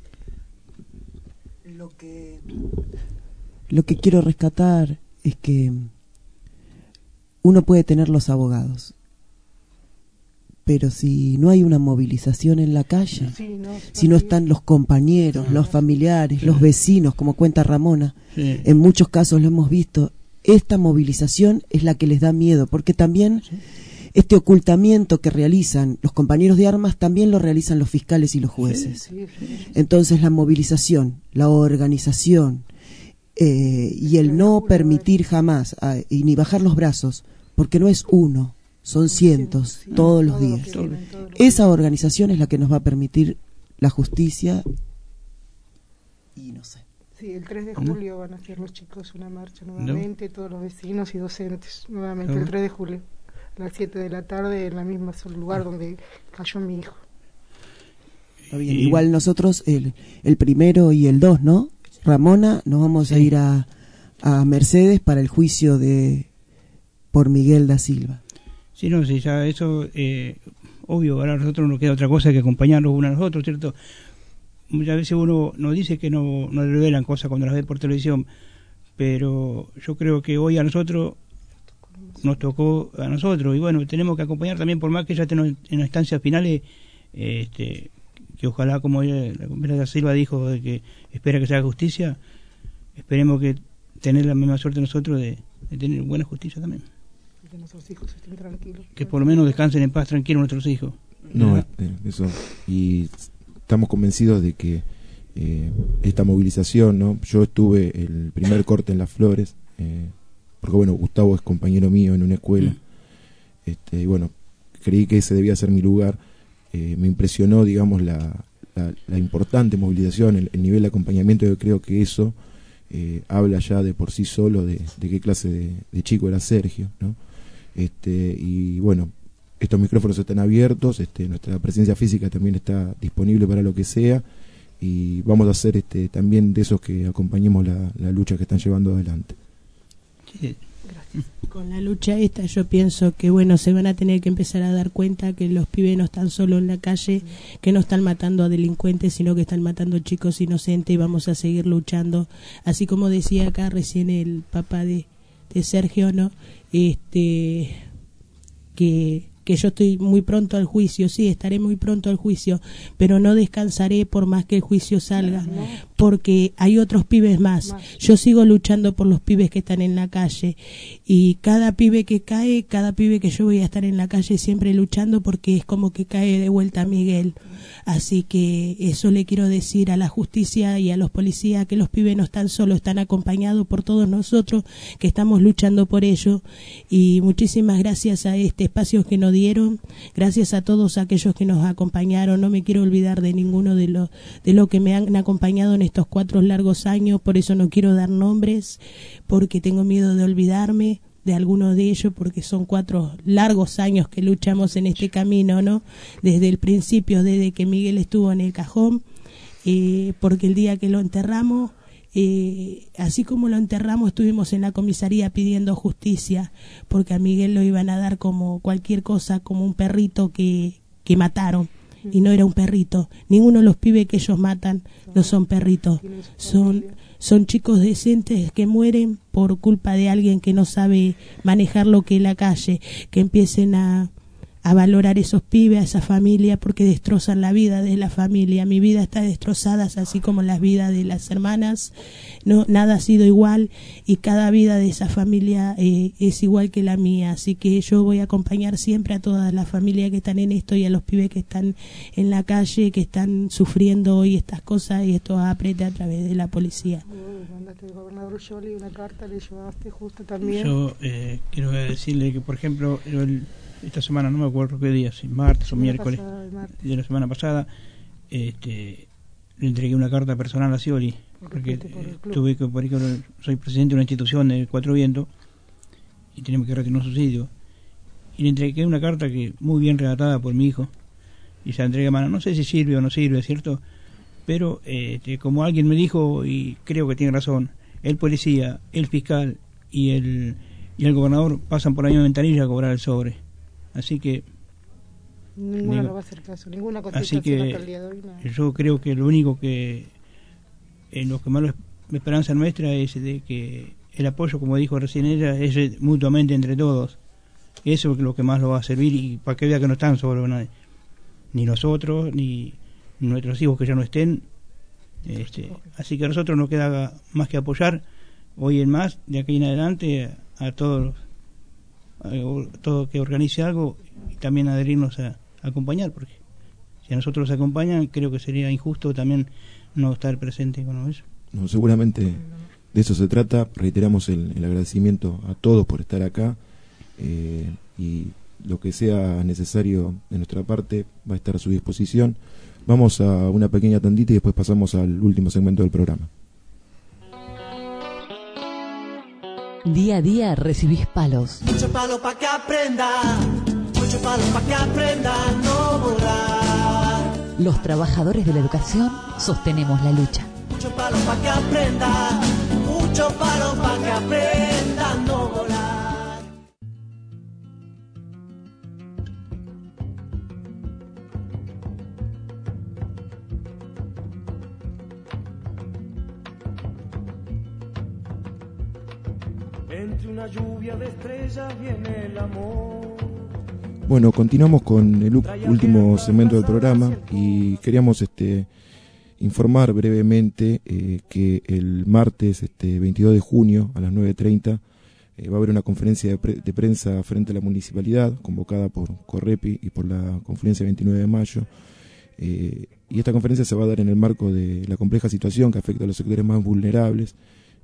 Lo que quiero rescatar es que uno puede tener los abogados, pero si no hay una movilización en la calle, si no están los compañeros, los familiares, los vecinos, como cuenta Ramona, en muchos casos lo hemos visto, esta movilización es la que les da miedo, porque también este ocultamiento que realizan los compañeros de armas también lo realizan los fiscales y los jueces. Entonces la movilización, la organización y el no permitir jamás y ni bajar los brazos, porque no es uno, son cientos todos los días. Esa organización es la que nos va a permitir la justicia y no sé. Sí, el 3 de julio van a hacer los chicos una marcha nuevamente, todos los vecinos y docentes, nuevamente el 3 de julio, a las 7 de la tarde, en la misma lugar donde cayó mi hijo. Está bien, igual nosotros el 1 y el 2, ¿no? Ramona, nos vamos a ir a Mercedes para el juicio por Miguel da Silva. Sí, no, sí, ya eso, obvio, ahora a nosotros no queda otra cosa que acompañarnos uno a nosotros, ¿cierto? Muchas veces uno nos dice que no revelan cosas cuando las ve por televisión, pero yo creo que hoy a nosotros nos tocó a nosotros, y bueno, tenemos que acompañar también, por más que ya estemos en las instancias finales, que ojalá, como la compañera da Silva dijo, de que espera que se haga justicia, esperemos que tener la misma suerte nosotros de tener buena justicia también. Que nuestros hijos estén tranquilos. Que por lo menos descansen en paz tranquilos nuestros hijos. No, eso. Y estamos convencidos de que esta movilización, ¿no? Yo estuve el primer corte en Las Flores, porque bueno, Gustavo es compañero mío en una escuela, y bueno, creí que ese debía ser mi lugar. Me impresionó, digamos, la importante movilización, el nivel de acompañamiento. Yo creo que eso habla ya de por sí solo de qué clase de chico era Sergio, ¿no? Y bueno, estos micrófonos están abiertos, nuestra presencia física también está disponible para lo que sea, y vamos a hacer también de esos que acompañemos la lucha que están llevando adelante. Sí. Gracias. Con la lucha esta yo pienso que bueno, se van a tener que empezar a dar cuenta que los pibes no están solo en la calle, que no están matando a delincuentes, sino que están matando chicos inocentes, y vamos a seguir luchando, así como decía acá recién el papá de Sergio, ¿no? Que yo estoy muy pronto al juicio, sí, estaré muy pronto al juicio, pero no descansaré por más que el juicio salga, porque hay otros pibes más. Yo sigo luchando por los pibes que están en la calle, y cada pibe que cae, cada pibe que yo voy a estar en la calle siempre luchando, porque es como que cae de vuelta Miguel. Así que eso le quiero decir a la justicia y a los policías, que los pibes no están solos, están acompañados por todos nosotros que estamos luchando por ello. Y muchísimas gracias a este espacio que nos dieron, gracias a todos aquellos que nos acompañaron. No me quiero olvidar de ninguno de lo que me han acompañado en estos 4 largos años, por eso no quiero dar nombres, porque tengo miedo de olvidarme de algunos de ellos, porque son 4 largos años que luchamos en este camino, ¿no? Desde el principio, desde que Miguel estuvo en el cajón, porque el día que lo enterramos, así como lo enterramos, estuvimos en la comisaría pidiendo justicia, porque a Miguel lo iban a dar como cualquier cosa, como un perrito que mataron. y no era un perrito. Ninguno de los pibes que ellos matan no son perritos, son chicos decentes que mueren por culpa de alguien que no sabe manejar lo que es la calle. Que empiecen a valorar esos pibes, a esa familia, porque destrozan la vida de la familia. Mi vida está destrozada, así como las vidas de las hermanas. No, nada ha sido igual, y cada vida de esa familia es igual que la mía. Así que yo voy a acompañar siempre a todas las familias que están en esto y a los pibes que están en la calle, que están sufriendo hoy estas cosas y estos apretes a través de la policía. Mandaste al gobernador Scioli una carta, le llevaste justo también. Yo quiero decirle que, por ejemplo, esta semana, no me acuerdo qué día, si martes o miércoles de la semana pasada, le entregué una carta personal a Scioli, porque tuve que, por ejemplo, soy presidente de una institución de Cuatro Vientos y tenemos que retirar un subsidio, y le entregué una carta que muy bien redactada por mi hijo, y se la entregué a mano. No sé si sirve o no sirve, ¿cierto? Pero como alguien me dijo, y creo que tiene razón, el policía, el fiscal y el gobernador pasan por la misma ventanilla a cobrar el sobre. Así que ninguna no va a hacer caso, ninguna contestación hasta el día de hoy. No. Yo creo que lo único que lo que más la esperanza nuestra es de que el apoyo, como dijo recién ella, es mutuamente entre todos. Eso es lo que más lo va a servir, y para que vea que no están solos nadie, ni nosotros ni nuestros hijos que ya no estén. Así que a nosotros nos queda más que apoyar hoy en más, de aquí en adelante, a todos todo que organice algo, y también adherirnos a acompañar, porque si a nosotros nos acompañan, creo que sería injusto también no estar presente con eso. No, seguramente de eso se trata. Reiteramos el agradecimiento a todos por estar acá, y lo que sea necesario de nuestra parte va a estar a su disposición. Vamos a una pequeña tandita y después pasamos al último segmento del programa. Día a día recibís palos. Mucho palo pa' que aprenda, mucho palo pa' que aprenda a no volar. Los trabajadores de la educación sostenemos la lucha. Mucho palo pa' que aprenda, mucho palo pa' que aprenda a no volar. Entre una lluvia de estrellas viene el amor. Bueno, continuamos con el último segmento del programa, y queríamos informar brevemente que el martes 22 de junio a las 9:30 va a haber una conferencia de prensa frente a la municipalidad, convocada por Correpi y por la Confluencia 29 de Mayo. Y esta conferencia se va a dar en el marco de la compleja situación que afecta a los sectores más vulnerables.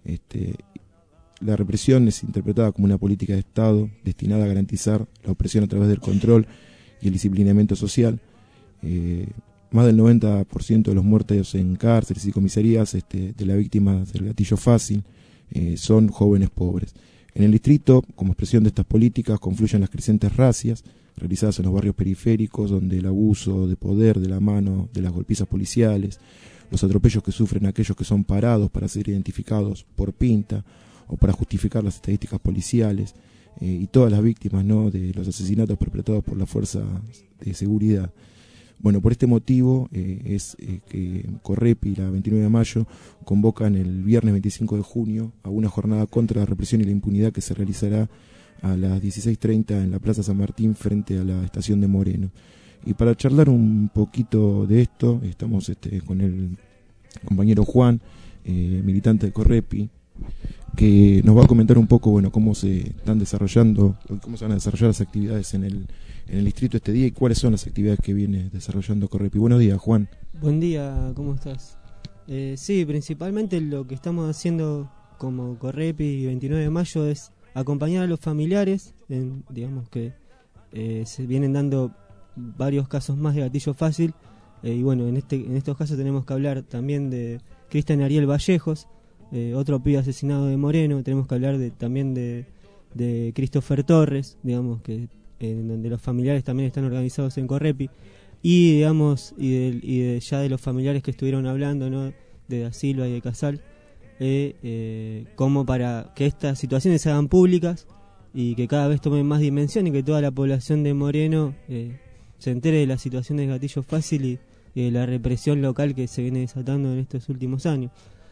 La represión es interpretada como una política de Estado destinada a garantizar la opresión a través del control y el disciplinamiento social. Más del 90% de los muertos en cárceles y comisarías de las víctimas del gatillo fácil son jóvenes pobres. En el distrito, como expresión de estas políticas, confluyen las crecientes racias realizadas en los barrios periféricos, donde el abuso de poder de la mano de las golpizas policiales, los atropellos que sufren aquellos que son parados para ser identificados por pinta o para justificar las estadísticas policiales, y todas las víctimas, ¿no?, de los asesinatos perpetrados por las fuerzas de seguridad. Bueno, por este motivo es que Correpi y la 29 de Mayo convocan el viernes 25 de junio a una jornada contra la represión y la impunidad que se realizará a las 16:30 en la Plaza San Martín, frente a la estación de Moreno. Y para charlar un poquito de esto, estamos con el compañero Juan, militante de Correpi, que nos va a comentar un poco, bueno, cómo se están desarrollando, cómo se van a desarrollar las actividades en el distrito este día, y cuáles son las actividades que viene desarrollando Correpi. Buenos días, Juan. Buen día, ¿cómo estás? Sí, principalmente lo que estamos haciendo como Correpi y 29 de Mayo es acompañar a los familiares, digamos que se vienen dando varios casos más de gatillo fácil, y bueno, en estos casos tenemos que hablar también de Cristian Ariel Vallejos, otro pibe asesinado de Moreno. Tenemos que hablar también de Christopher Torres, digamos que en donde los familiares también están organizados en Correpi, y digamos ya de los familiares que estuvieron hablando, ¿no?, de Da Silva y de Casal, como para que estas situaciones se hagan públicas y que cada vez tomen más dimensión, y que toda la población de Moreno se entere de la situación del gatillo fácil y de la represión local que se viene desatando en estos últimos años.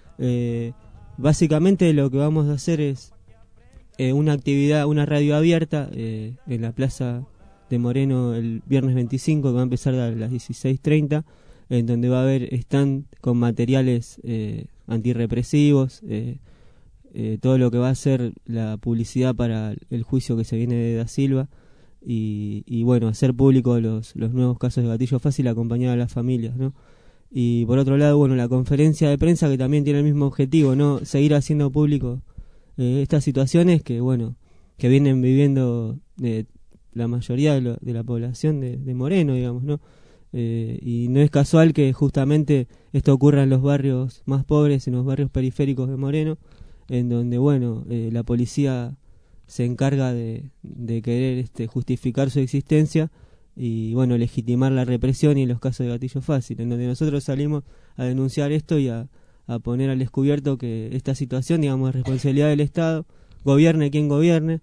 Básicamente lo que vamos a hacer es una actividad, una radio abierta en la Plaza de Moreno el viernes 25, que va a empezar a las 16:30, en donde va a haber stand con materiales antirrepresivos, todo lo que va a ser la publicidad para el juicio que se viene de Da Silva, y bueno, hacer público los nuevos casos de gatillo fácil acompañado a las familias, ¿no? Y por otro lado, bueno, la conferencia de prensa, que también tiene el mismo objetivo, ¿no? Seguir haciendo público estas situaciones que, bueno, que vienen viviendo la mayoría de la población de Moreno, digamos, ¿no? Y no es casual que justamente esto ocurra en los barrios más pobres, en los barrios periféricos de Moreno, en donde, bueno, la policía se encarga de querer justificar su existencia y, bueno, legitimar la represión y los casos de gatillo fácil, en donde nosotros salimos a denunciar esto y a poner al descubierto que esta situación, digamos, es responsabilidad del Estado, gobierne quien gobierne,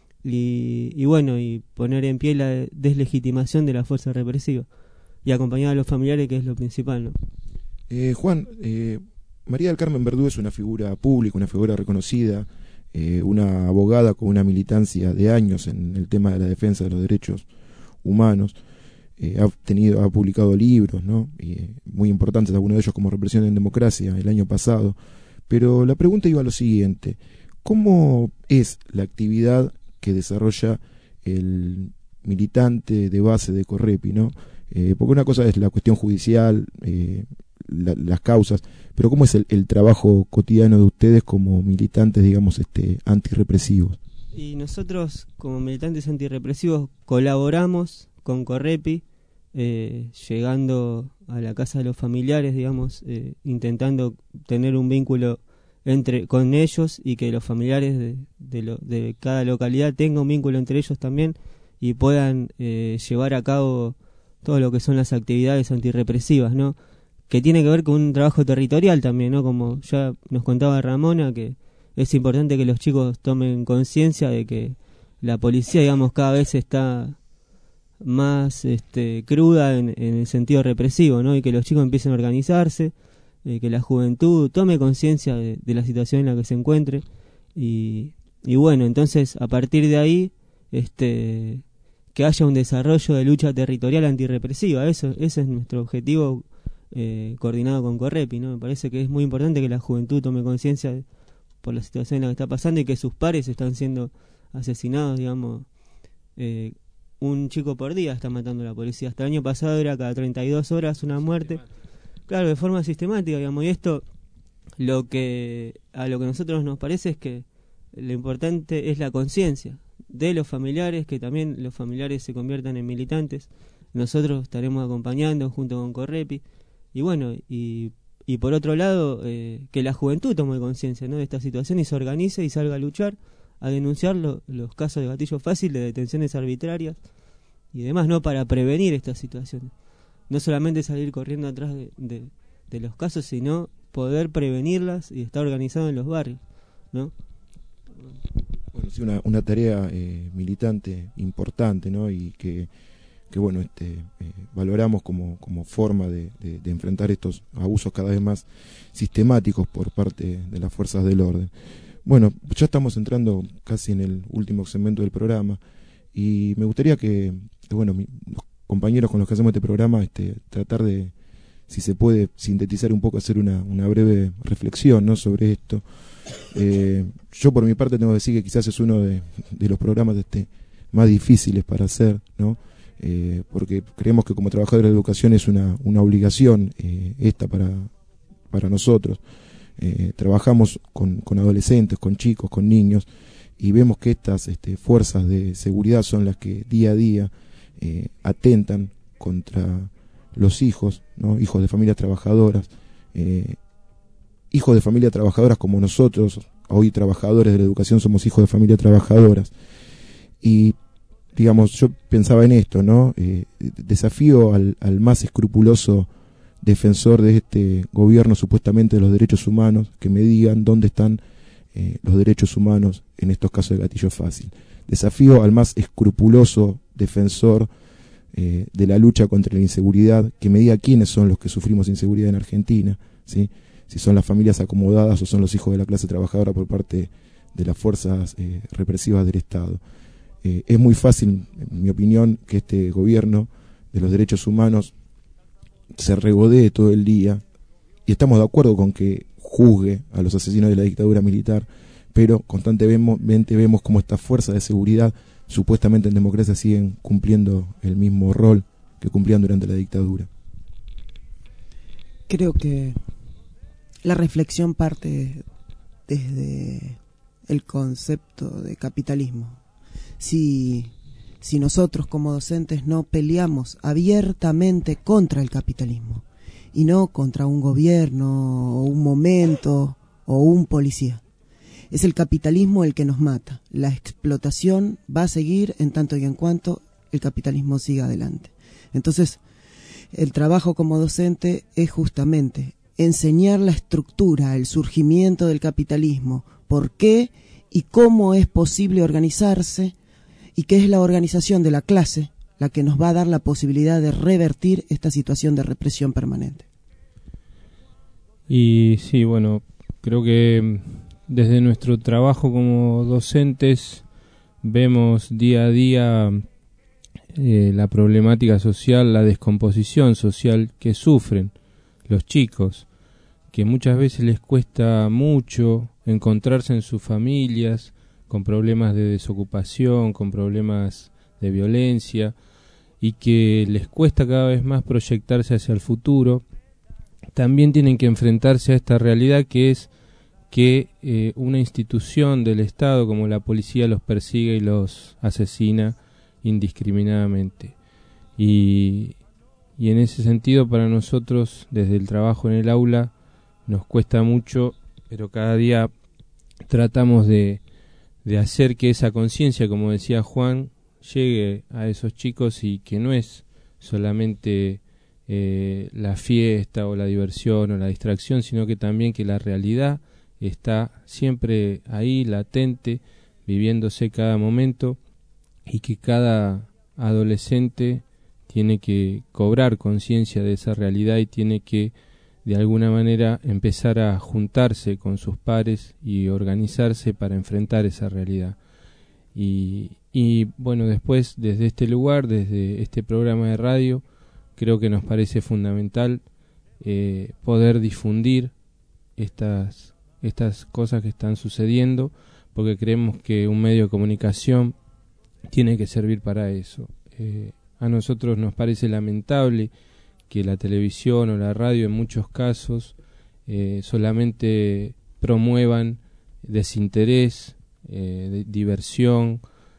y bueno, y poner en pie la deslegitimación de la fuerza represiva y acompañar a los familiares, que es lo principal, ¿no? Juan, María del Carmen Verdú es una figura pública, una figura reconocida, una abogada con una militancia de años en el tema de la defensa de los derechos humanos. Ha publicado libros, ¿no? Muy importantes, algunos de ellos como Represión en Democracia el año pasado. Pero la pregunta iba a lo siguiente: ¿cómo es la actividad que desarrolla el militante de base de Correpi, ¿no? Porque una cosa es la cuestión judicial, las causas, pero ¿cómo es el trabajo cotidiano de ustedes como militantes, digamos, antirrepresivos? Y nosotros, como militantes antirrepresivos, colaboramos con Correpi, llegando a la casa de los familiares, digamos, intentando tener un vínculo con ellos, y que los familiares de cada localidad tengan un vínculo entre ellos también y puedan llevar a cabo todo lo que son las actividades antirrepresivas, ¿no? Que tiene que ver con un trabajo territorial también, ¿no? Como ya nos contaba Ramona, que es importante que los chicos tomen conciencia de que la policía, digamos, cada vez está más cruda en el sentido represivo, ¿no? Y que los chicos empiecen a organizarse, que la juventud tome conciencia de la situación en la que se encuentre, y bueno, entonces a partir de ahí que haya un desarrollo de lucha territorial antirrepresiva. Ese es nuestro objetivo, coordinado con Correpi, ¿no? Me parece que es muy importante que la juventud tome conciencia por la situación en la que está pasando y que sus pares están siendo asesinados, digamos. Un chico por día está matando a la policía. Hasta el año pasado era cada 32 horas una muerte. Claro, de forma sistemática, digamos. Y esto, a lo que a nosotros nos parece es que lo importante es la conciencia de los familiares, que también los familiares se conviertan en militantes. Nosotros estaremos acompañando junto con Correpi. Y bueno, y por otro lado, que la juventud tome conciencia, ¿no?, de esta situación y se organice y salga a luchar, a denunciar los casos de gatillo fácil, de detenciones arbitrarias y demás, ¿no?, para prevenir estas situaciones. No solamente salir corriendo atrás de los casos, sino poder prevenirlas y estar organizado en los barrios, ¿no? Bueno, sí, una tarea militante importante, ¿no? Y que bueno, valoramos como forma de enfrentar estos abusos cada vez más sistemáticos por parte de las fuerzas del orden. Bueno, ya estamos entrando casi en el último segmento del programa, y me gustaría que bueno, los compañeros con los que hacemos este programa, tratar de, si se puede, sintetizar un poco, hacer una breve reflexión, ¿no?, sobre esto. Yo por mi parte tengo que decir que quizás es uno de los programas más difíciles para hacer, ¿no? Porque creemos que como trabajadores de educación es una obligación esta para nosotros. Trabajamos con adolescentes, con chicos, con niños, y vemos que estas fuerzas de seguridad son las que día a día atentan contra los hijos, ¿no?, hijos de familias trabajadoras, hijos de familias trabajadoras como nosotros, hoy trabajadores de la educación somos hijos de familias trabajadoras. Y digamos, yo pensaba en esto, ¿no? Desafío al más escrupuloso defensor de este gobierno supuestamente de los derechos humanos, que me digan dónde están los derechos humanos en estos casos de gatillo fácil. Desafío al más escrupuloso defensor de la lucha contra la inseguridad, que me diga quiénes son los que sufrimos inseguridad en Argentina, ¿sí? Si son las familias acomodadas o son los hijos de la clase trabajadora por parte de las fuerzas represivas del Estado. Es muy fácil, en mi opinión, que este gobierno de los derechos humanos se regodee todo el día, y estamos de acuerdo con que juzgue a los asesinos de la dictadura militar, pero constantemente vemos cómo estas fuerzas de seguridad supuestamente en democracia siguen cumpliendo el mismo rol que cumplían durante la dictadura. Creo que la reflexión parte desde el concepto de capitalismo. Si nosotros como docentes no peleamos abiertamente contra el capitalismo y no contra un gobierno o un momento o un policía, es el capitalismo el que nos mata. La explotación va a seguir en tanto y en cuanto el capitalismo siga adelante. Entonces, el trabajo como docente es justamente enseñar la estructura, el surgimiento del capitalismo, por qué y cómo es posible organizarse, y qué es la organización de la clase la que nos va a dar la posibilidad de revertir esta situación de represión permanente. Y sí, bueno, creo que desde nuestro trabajo como docentes vemos día a día la problemática social, la descomposición social que sufren los chicos, que muchas veces les cuesta mucho encontrarse en sus familias, con problemas de desocupación, con problemas de violencia, y que les cuesta cada vez más proyectarse hacia el futuro. También tienen que enfrentarse a esta realidad que es que una institución del Estado como la policía los persigue y los asesina indiscriminadamente. Y en ese sentido, para nosotros, desde el trabajo en el aula, nos cuesta mucho, pero cada día tratamos de hacer que esa conciencia, como decía Juan, llegue a esos chicos, y que no es solamente la fiesta o la diversión o la distracción, sino que también que la realidad está siempre ahí, latente, viviéndose cada momento, y que cada adolescente tiene que cobrar conciencia de esa realidad y tiene que de alguna manera empezar a juntarse con sus pares y organizarse para enfrentar esa realidad. Y bueno, después desde este lugar, desde este programa de radio, creo que nos parece fundamental poder difundir estas cosas que están sucediendo, porque creemos que un medio de comunicación tiene que servir para eso. A nosotros nos parece lamentable que la televisión o la radio en muchos casos solamente promuevan desinterés, diversión,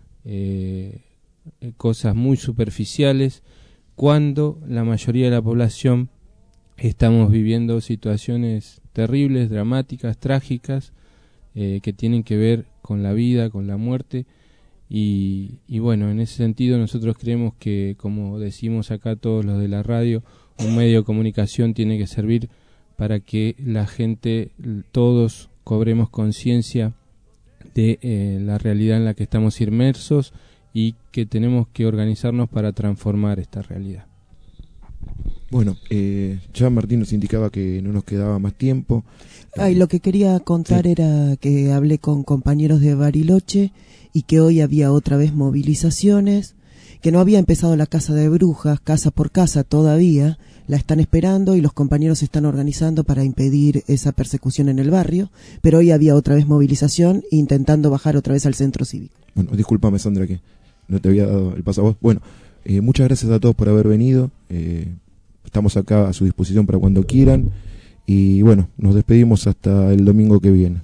cosas muy superficiales, cuando la mayoría de la población estamos viviendo situaciones terribles, dramáticas, trágicas, que tienen que ver con la vida, con la muerte. Y bueno, en ese sentido nosotros creemos que, como decimos acá todos los de la radio, un medio de comunicación tiene que servir para que la gente, todos, cobremos conciencia de la realidad en la que estamos inmersos, y que tenemos que organizarnos para transformar esta realidad. Bueno, ya Martín nos indicaba que no nos quedaba más tiempo. Lo que quería contar era que hablé con compañeros de Bariloche y que hoy había otra vez movilizaciones, que no había empezado la casa de brujas, casa por casa todavía, la están esperando y los compañeros se están organizando para impedir esa persecución en el barrio, pero hoy había otra vez movilización intentando bajar otra vez al centro cívico. Bueno, discúlpame, Sandra, que no te había dado el paso a vos. Bueno, muchas gracias a todos por haber venido. Estamos acá a su disposición para cuando quieran. Y bueno, nos despedimos hasta el domingo que viene.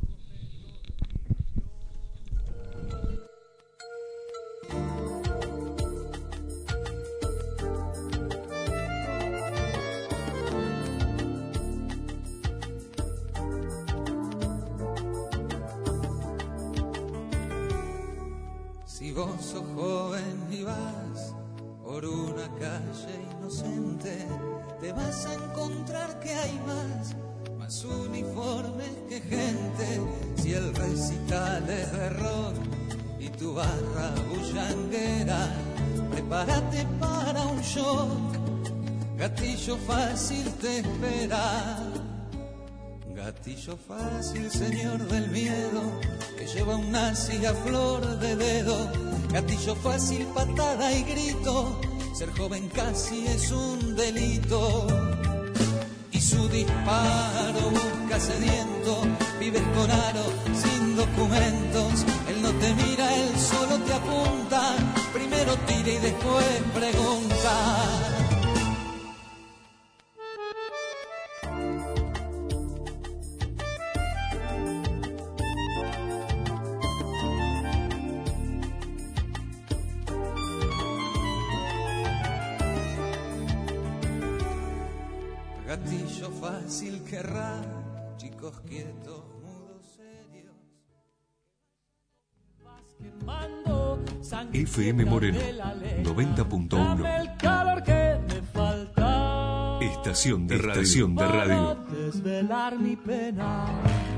Si vos sos joven y vas por una calle inocente, te vas a encontrar que hay más uniformes que gente. Si el recital es de rock y tu barra bullanguera, prepárate para shot, gatillo fácil te espera. Gatillo fácil, señor del miedo, que lleva un nazi a flor de dedo. Gatillo fácil, patada y grito, ser joven casi es un delito. Y su disparo busca sediento, vives con aro, sin documentos. Él no te mira, él solo te apunta, primero tira y después pregunta. Gatillo fácil querrá, chicos quietos, mudos, serios. FM Moreno 90.1. Estación de radio. Desvelar mi pena.